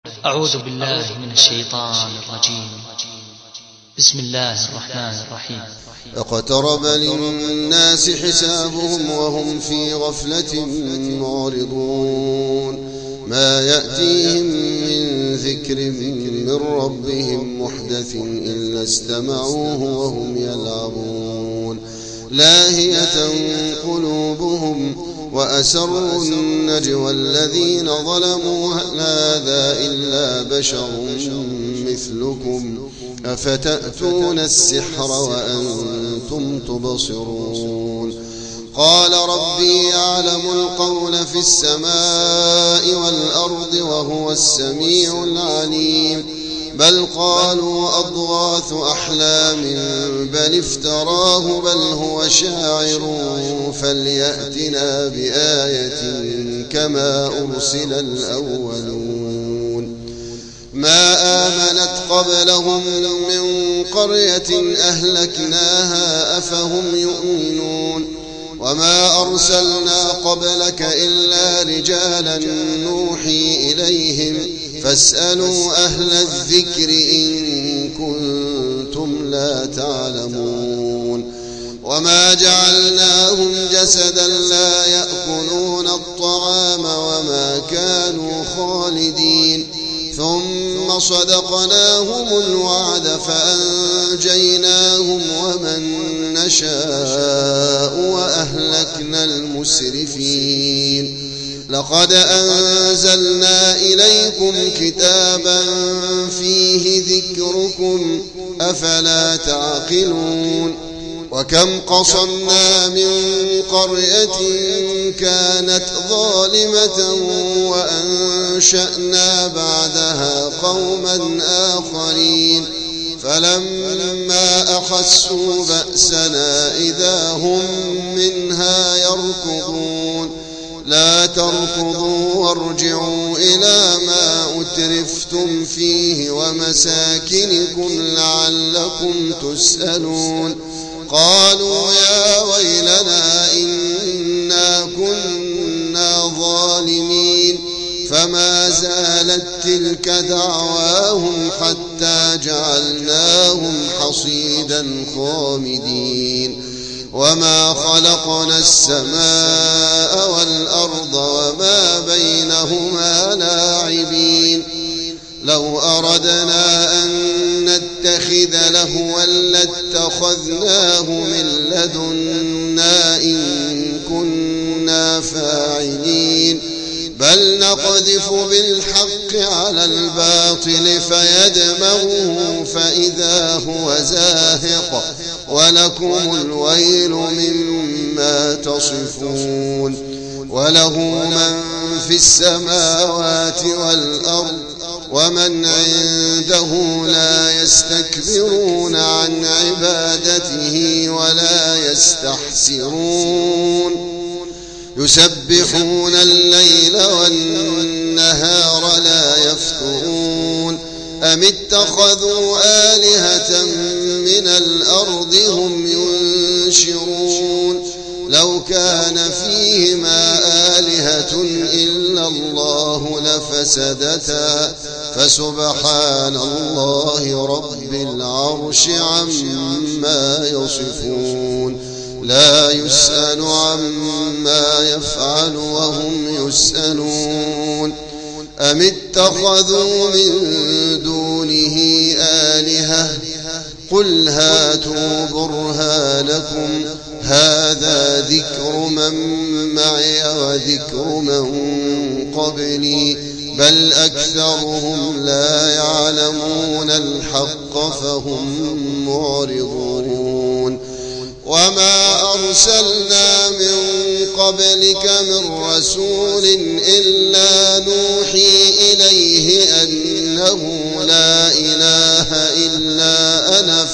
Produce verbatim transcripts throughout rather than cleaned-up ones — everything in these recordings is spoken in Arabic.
أعوذ بالله من الشيطان الرجيم. بسم الله الرحمن الرحيم. اقترب للناس حسابهم وهم في غفلة معرضون ما يأتيهم من ذكر من ربهم محدث إلا استمعوه وهم يلعبون لاهية قلوبهم وأسروا النجوى الذين ظلموا هل هذا إلا بشر مثلكم أفتأتون السحر وأنتم تبصرون قال ربي يعلم القول في السماء والأرض وهو السميع العليم بل قالوا أضغاث أحلام بل افتراه بل هو شاعر فليأتنا بآية كما أرسل الأولون ما آمنت قبلهم من قرية أهلكناها أفهم يؤمنون وما أرسلنا قبلك إلا رجالا نوحي إليهم فاسألوا أهل الذكر إن كنتم لا تعلمون وما جعلناهم جسدا لا يأكلون الطعام وما كانوا خالدين ثم صدقناهم الوعد فأنجيناهم ومن نشاء وأهلكنا المسرفين لقد أنزلنا إليكم كتابا فيه ذكركم أفلا تعقلون وكم قصمنا من قرية كانت ظالمة وأنشأنا بعدها قوما آخرين فلما أحسوا بأسنا إذا هم منها يركضون لا تركضوا وارجعوا إلى ما أترفتم فيه ومساكنكم لعلكم تسألون قالوا يا ويلنا إنا كنا ظالمين فما زالت تلك دعواهم حتى جعلناهم حصيدا خامدين وما خلقنا السماء والأرض وما بينهما لاعبين لو أردنا أن نتخذ لهوا لاتخذناه من لدنا إن كنا فاعلين بل نقذف بالحق على الباطل فيدمغه فإذا هو زاهق ولكم الويل مما تصفون وله من في السماوات والأرض ومن عنده لا يستكبرون عن عبادته ولا يستحسرون يسبحون الليل والنهار لا يفترون أم اتخذوا آلهة من الأرض هم ينشرون لو كان فيهما آلهة إلا الله لفسدتا فسبحان الله رب العرش عما يصفون لا يسأل عما يفعل وهم يسألون أم اتخذوا من دونه آلهة قل هاتوا برهانكم هذا ذكر من معي وذكر من قبلي بل أكثرهم لا يعلمون الحق فهم معرضون وما أرسلنا من قبلك من رسول إلا نوحي إليه أنه لا إله إلا أنا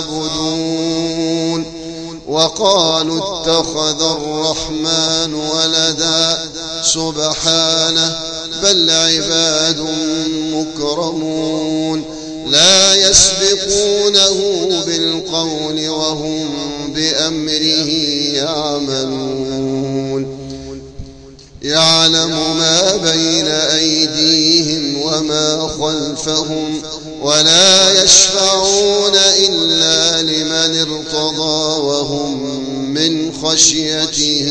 فاعبدون وقالوا اتخذ الرحمن ولدا سبحانه بل عباد مكرمون لا يسبقونه بالقول وهم بأمره يعملون يعلم ما بين أيديهم وما خلفهم ولا يشفعون إلا لمن ارتضى وهم من خشيته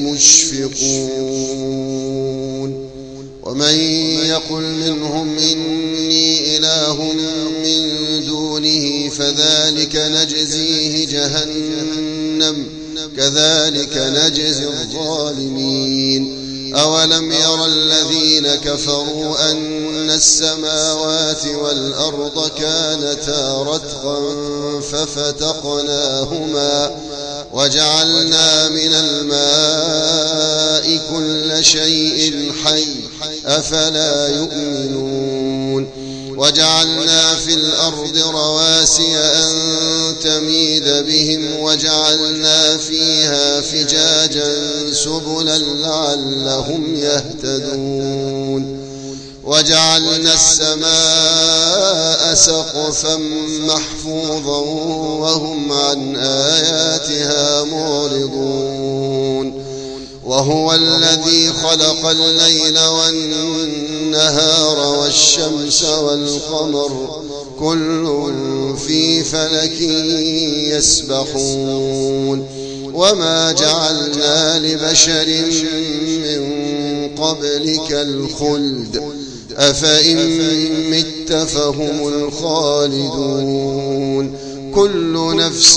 مشفقون. ومن يقل منهم إني إله من دونه فذلك نجزيه جهنم كذلك نجزي الظالمين. أولم ير الذين كفروا أن السماوات والأرض كانتا رتقا ففتقناهما وجعلنا من الماء كل شيء حي أفلا يؤمنون. وجعلنا في الأرض رواسي أن تميد بهم وجعلنا فيها فجاجا سبلا لعلهم يهتدون. وجعلنا السماء سقفا محفوظا وهم عن آياتها معرضون. وهو الذي خلق الليل والنهار والشمس والقمر كل في فلك يسبحون. وما جعلنا لبشر من قبلك الخلد أفإن مت فهم الخالدون. كل نفس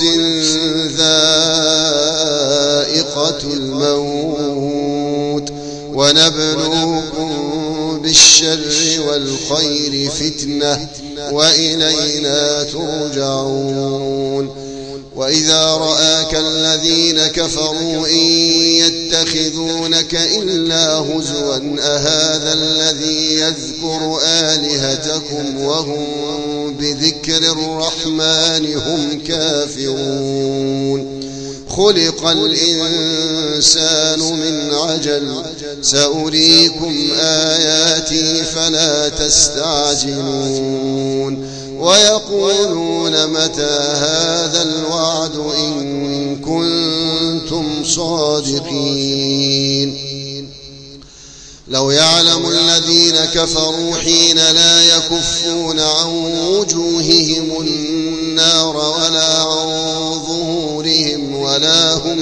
ذائقة الموت ونبلوكم بالشر والخير فتنة وإلينا ترجعون. وإذا رآك الذين كفروا إن يتخذونك إلا هزوا أهذا الذي يذكر آلهتكم وهم بذكر الرحمن هم كافرون. خلق الإنسان من عجل سأريكم آياتي فلا تستعجلون. ويقولون متى هذا الوعد إن كنتم صادقين. لو يعلم الذين كفروا حين لا يكفون عن وجوههم النار ولا عن ظهورهم ولا هم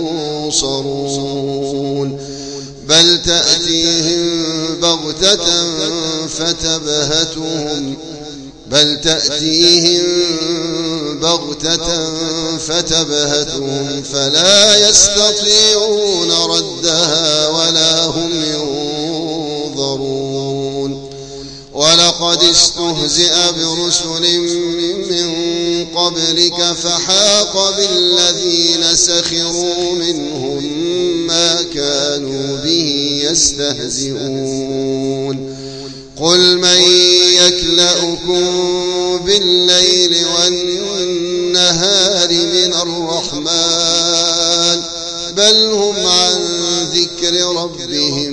ينصرون بل تأتيهم بغتة فتبهتهم بل تأتيهم بغتة فتبهتهم فلا يستطيعون ردها ولا هم ينظرون. ولقد استهزئ برسل من قبلك فحاق بالذين سخروا منهم ما كانوا به يستهزئون. قل من يكلؤكم بالليل والنهار من الرحمن بل هم عن ذكر ربهم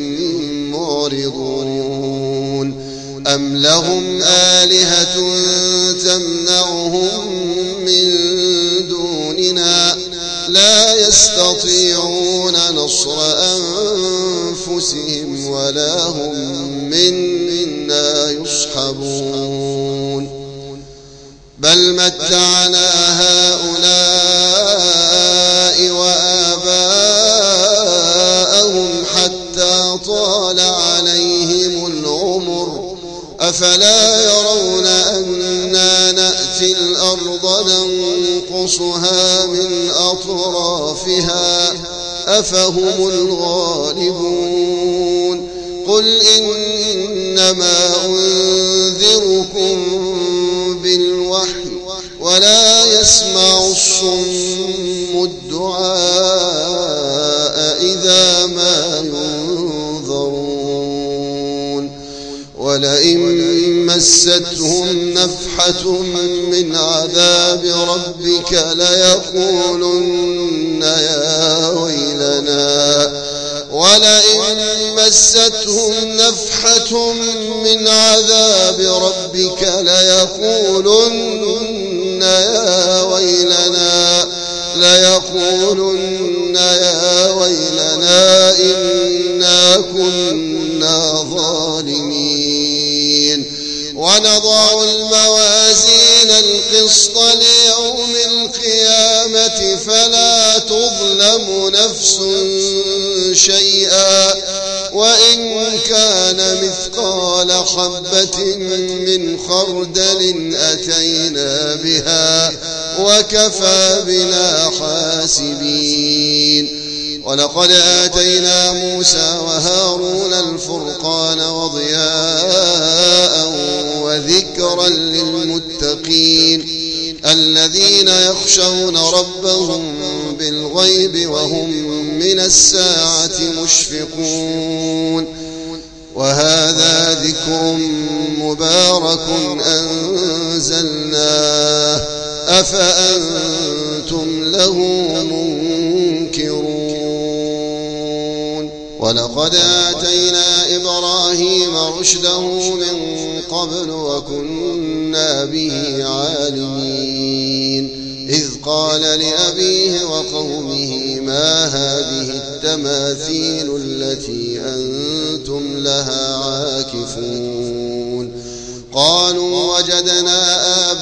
معرضون. أم لهم آلهة تمنعهم من دوننا لا يستطيعون نصر أنفسهم ولا هم منا يصحبون. بل متعنا هؤلاء وآباءهم حتى طال عليهم العمر أفلا يرون أنا نأتي الأرض ننقصها من أطرافها أفهم الغالبون. قل إنما أنذركم بالوحي ولا يسمع الصم الدعاء إذا ما ينذرون. ولئن مستهم نفحة من عذاب ربك ليقولن يا ويلنا ولئن مستهم نفحة من عذاب ربك ليقولن يا ويلنا ليقولن يا ويلنا إنا كنا ظالمين. ونضع الموازين القسط ليوم القيامة فلا تظلم نفس شيئا وإن كان مثقال حبة من خردل أتينا بها وكفى بنا حاسبين. ولقد آتينا موسى وهارون الفرقان وضياء وذكرا للمتقين الذين يخشون ربهم بالغيب وهم من الساعة مشفقون. وهذا ذكر مبارك أنزلناه أفأنتم له منكرون. ولقد آتينا إبراهيم رشده من قبل وكنا به عالمين إذ قال لأبيه وقومه ما هذه التماثيل التي أنتم لها عاكفون. قالوا وجدنا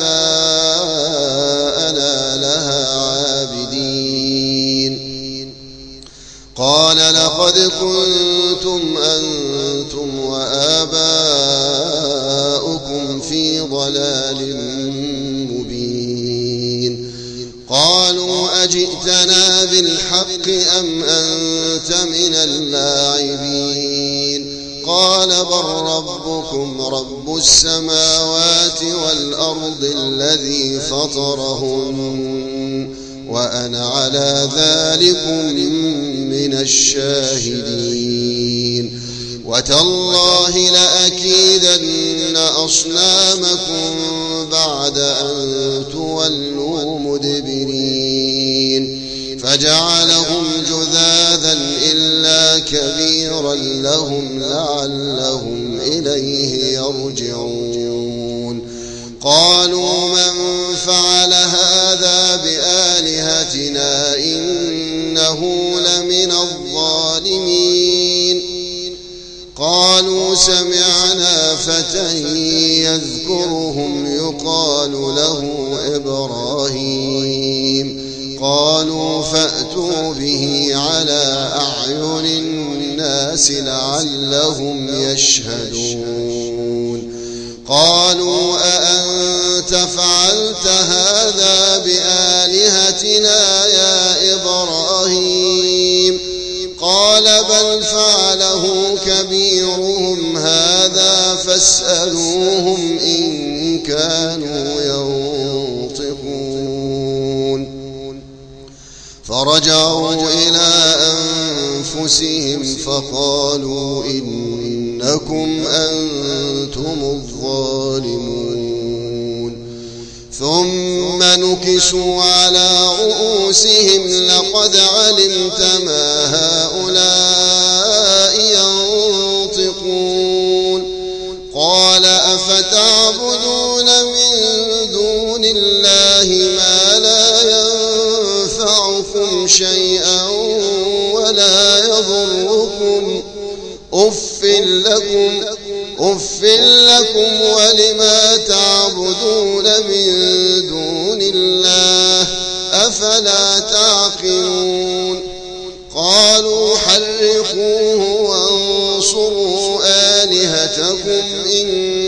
آباءنا لها عابدين. قال لقد كنتم أنتم وآباؤكم في ضلال مبين. قالوا أجئتنا بالحق أم أنت من اللاعبين. قال بل ربكم رب السماوات والأرض الذي فطرهن وأنا على ذلك من الشاهدين. وتالله لأكيدن أصنامكم بعد أن تولوا مدبرين. فجعلهم جذاذا إلا كبيرا لهم لعلهم إليه يرجعون. قالوا من فعل هذا بآلهتنا إنه لمن الظالمين. قالوا سمعنا فتى يذكرهم يقال له إبراهيم. قالوا فأتوا به على أعين الناس لعلهم يشهدون. قالوا أأنت فعلت هذا بآلهتنا يا إبراهيم؟ قال بل فعله كبيرهم هذا فاسألوهم إن كانوا ينطقون. فرجعوا إلى أنفسهم فقالوا إنكم أنتم الظالمون. ثم نكسوا على رؤوسهم لقد علمت ما هؤلاء ينطقون. قال أفتعبدون من دون الله ما لا ينفعكم شيئا ولا يضركم أف لكم أف لكم ولما تعبدون من دون الله أفلا تعقلون. قالوا حرقوه وانصروا آلهتكم إن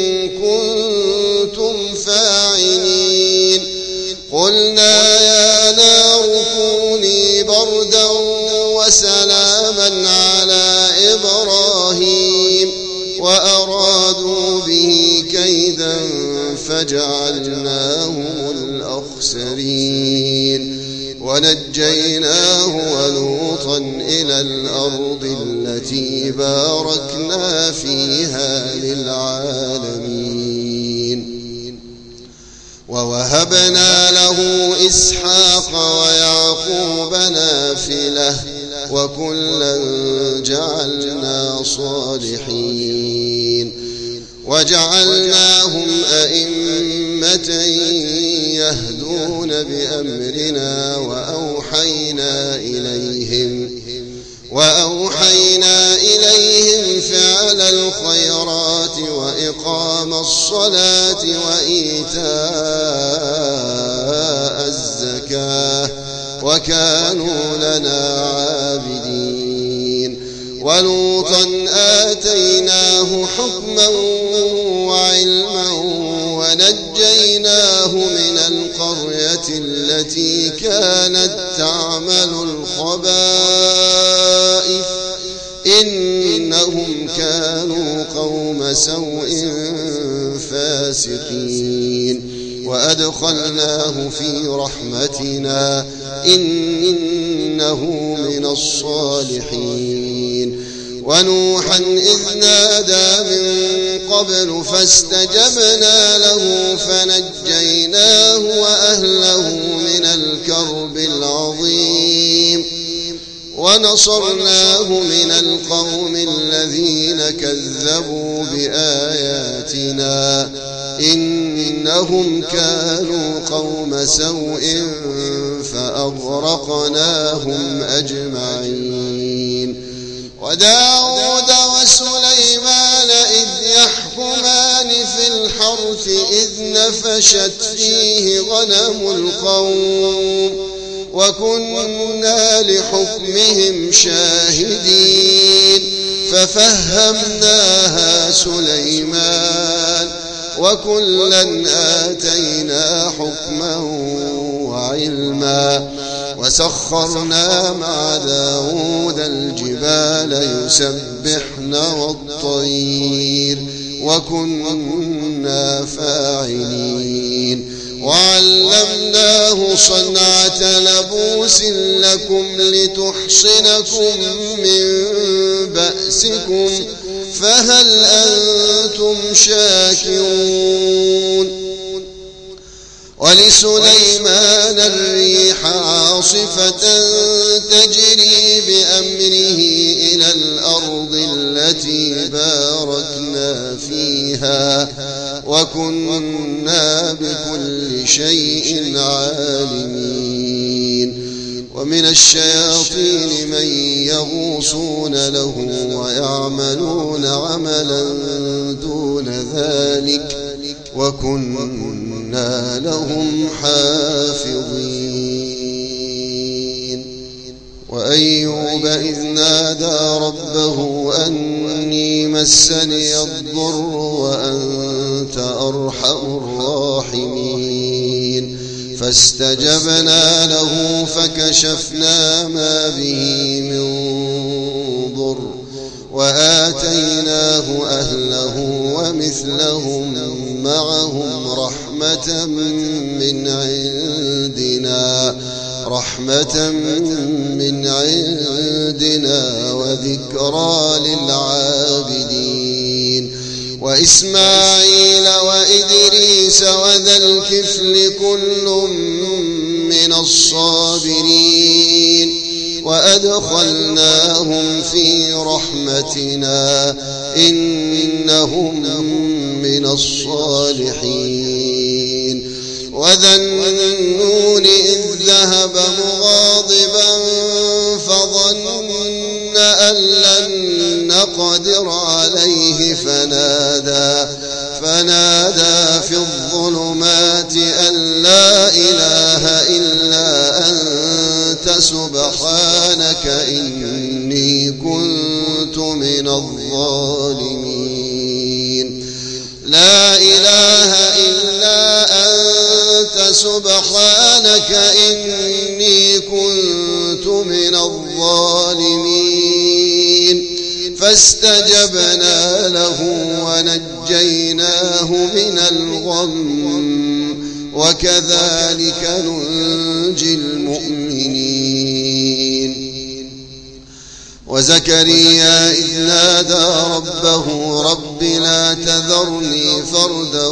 كنتم فاعلين. قلنا يا نار كوني بردا وسلاما على إبراهيم وأرادوا به كيدا فجعلناهم الأخسرين. ونجيناه ولوطا إلى الأرض التي باركنا فيها للعالمين. ووهبنا له إسحاق ويعقوب نافلة وكلا جعلنا صالحين. وجعلناهم أئمة يهدون بأمرنا وأوحينا إليهم وأوحينا إليهم فعل الخيرات وإقام الصلاة وإيتاء الزكاة وكانوا لنا عابدين. ولوطا آتيناه حكما وعلما ونجيناه من القرية التي كانت تعمل الخبائث إنهم كانوا قوم سوء فاسقين. وأدخلناه في رحمتنا إنه من الصالحين. ونوحا إذ نادى من قبل فاستجبنا له فنجيناه وأهله من الكرب العظيم ونصرناه من القوم الذين كذبوا بآياتنا إنهم كانوا قوم سوء فأغرقناهم أجمعين. وداود وسليمان إذ يحكمان في الحرث إذ نفشت فيه غنم القوم وكنا لحكمهم شاهدين ففهمناها سليمان وكلا آتينا حكما وعلما. وسخرنا مع داود الجبال يسبحن والطير وكنا فاعلين. وعلمناه صنعة لبوس لكم لتحصنكم من بأسكم فهل أنتم شاكرون. ولسليمان الريح عاصفة تجري بأمره إلى الأرض التي باركنا فيها وكنا بكل شيء عالمين. ومن الشياطين من يغوصون له ويعملون عملا دون ذلك وكنا لهم حافظين. وأيوب إذ نادى ربه أني مسني الضر وأنت أرحم الراحمين فاستجبنا له فكشفنا ما به من ضر وآتيناه أهله ومثلهم معهم رحمة من عندنا رحمة من عندنا وذكرى للعابدين. وإسماعيل وإدريس وذا الكفل كل من الصابرين وأدخلناهم في رحمتنا إنهم من الصالحين. وذا النون إذ ذهب مغاضبا فظن أن لن نقدر عليه فنادى فنادى في الظلمات أن لا إله إلا أنت سبحانك إني كنت من الظالمين. لا إله إلا أنت سبحانك إني كنت من الظالمين. فاستجبنا له ونجيناه من الغم وكذلك ننجي المؤمنين. وزكريا إذ نادى ربه رب لا تذرني فردا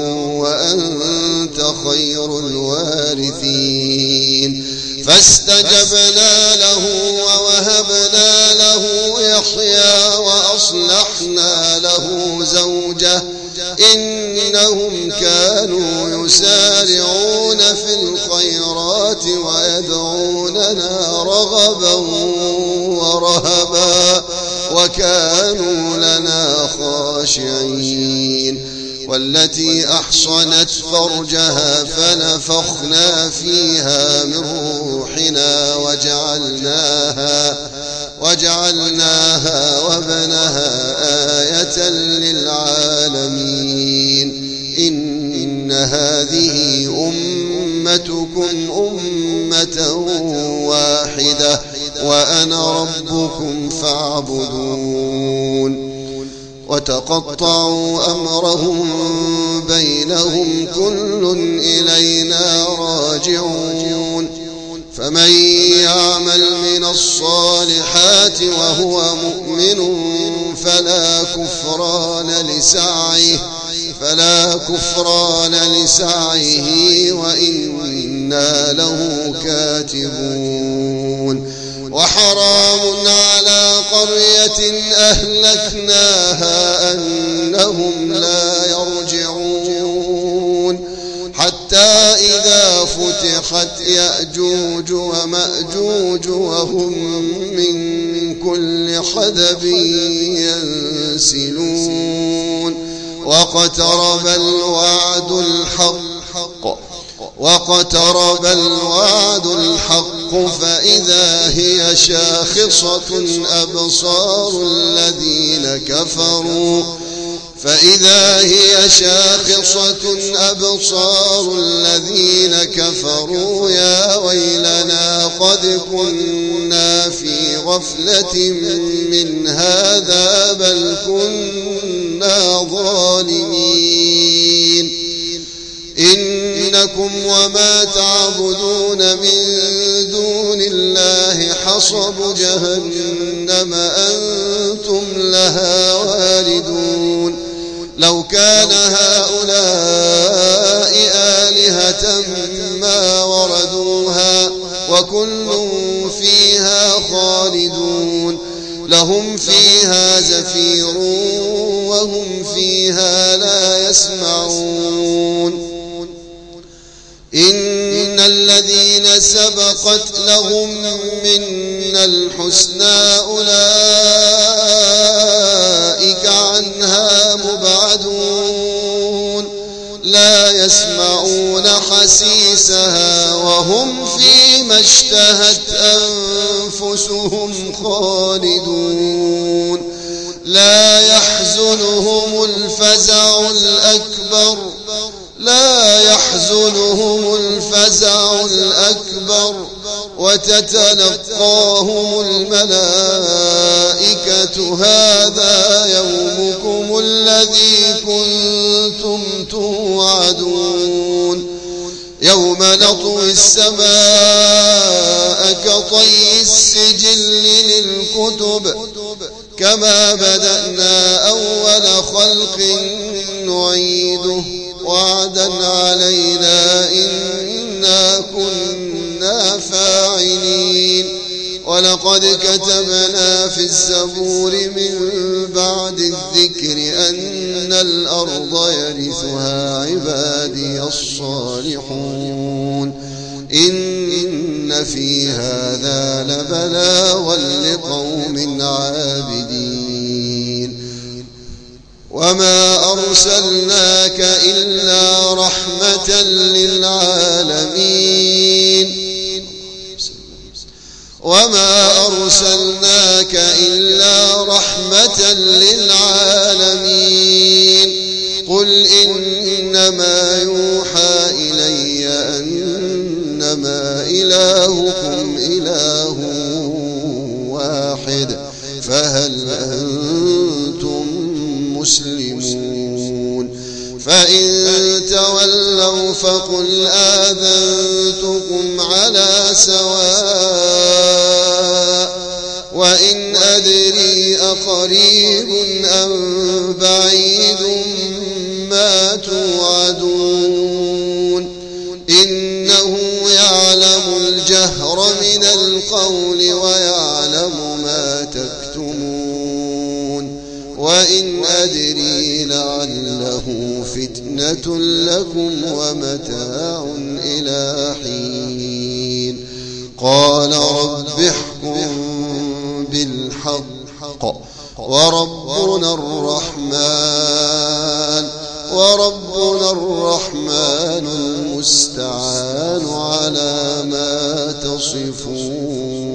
وأنت خير الوارثين فاستجبنا له ووهبنا له يحيى وأصلحنا له زوجه إنهم كانوا يسارعون في الخيرات ويدعوننا رغبا ورهبا وكانوا لنا خاشعين. والتي أحصنت فرجها فنفخنا فيها من روحنا وجعلناها وجعلناها وابنها آية للعالمين إن هذه أمتكم أمة واحدة وأنا ربكم فاعبدون وتقطعوا أمرهم بينهم كل إلينا راجعون فمن يعمل من الصالحات وهو مؤمن فلا كفران لسعيه فلا كفران لسعيه وإنا له كاتبون وحرام على قرية أهلكناها أنهم لا يرجعون حتى إذا فتحت يأجوج ومأجوج وهم من كل حدب ينسلون واقترب الوعد الحق واقترب الوعد الحق فإذا هي شاخصة أبصار الذين كفروا فإذا هي شاخصة أبصار الذين كفروا يا ويلنا قد كنا في غفلة من هذا بل كنا ظالمين إنكم وما تعبدون من دون الله حصب جهنم أنتم لها واردون لو كان هؤلاء آلهة ما وردوها وكل فيها خالدون لهم فيها زفير وهم فيها لا يسمعون إن الذين سبقت لهم منا الحسنى أولئك عنها مبعدون لا يسمعون حسيسها وهم فيما اشتهت أنفسهم خالدون لا يحزنهم الفزع الأكبر لا يحزنهم الفزع الأكبر وتتلقاهم الملائكة هذا يومكم الذي كنتم توعدون يوم نطوي السماء كطي السجل للكتب كما بدأنا أول خلق نعيده وعدا علينا إنا كنا فاعلين ولقد كتبنا في الزبور من بعد الذكر أن الأرض يرثها عبادي الصالحون إن في هذا لبلاغا لقوم عابدين وما أرسلناك إلا رحمة للعالمين وما أرسلناك إلا رحمة للعالمين قل إنما يوحى إلي أنما إلهكم إله واحد فهل أنتم مسلمون فإن تولوا فقل آذنتكم على سواء وإن أدري أقريب أم بعيد ما توعدون إنه يعلم الجهر من القول ويعلم ما تكتمون وإن أدري لعله فتنة لكم ومتاع إلى حين قال رب احكم بالحق وربنا الرحمن وربنا الرحمن المستعان على ما تصفون.